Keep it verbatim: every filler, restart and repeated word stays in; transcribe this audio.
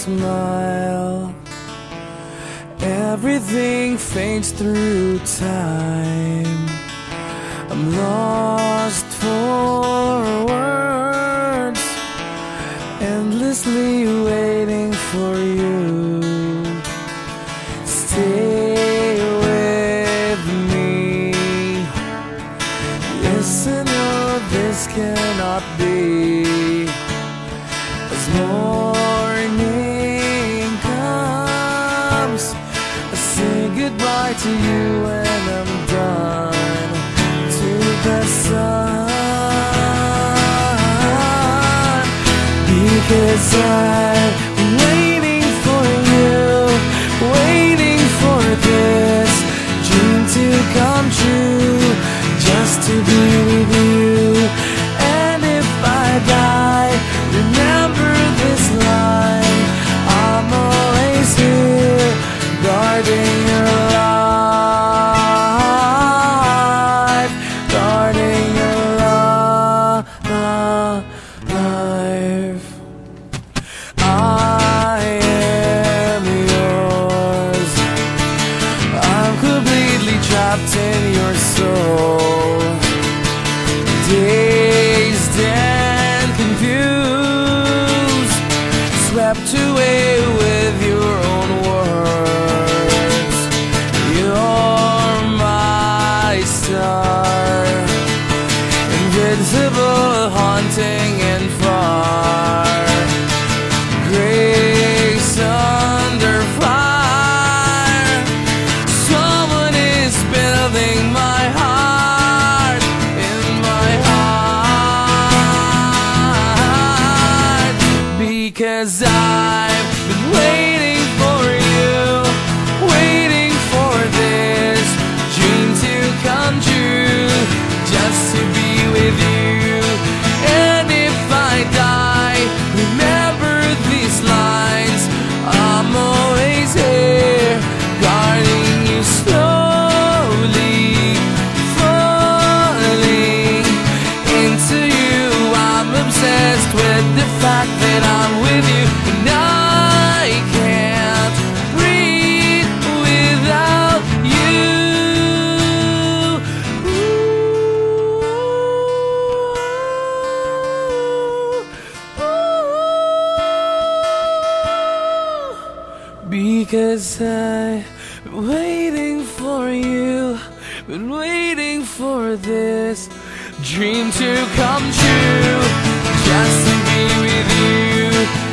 smile. Everything fades through time. I'm lost for words, endlessly waiting for you. Stay with me. Listen, oh, this cannot be. As morning comes, I say goodbye to you when I'm done. To the sun, because I've been waiting for you, waiting for this dream to come true, just to be with you. And if I die, remember this line: I'm always here, guarding your life, guarding your life. I am yours. I'm completely trapped in your soul, dazed and confused, swept away with your own words. You're my star, invincible, haunting and far. Grace under fire. Someone is building my heart, in my heart. Because I've been waiting for you, waiting for this dream to come true, just to be with you. And if I die, remember these lines: I'm always here, guarding you, slowly falling into you. I'm obsessed with the fact that I'm with you, and I can't breathe without you. Because I've been waiting for you, been waiting for this dream to come true, just to be with you.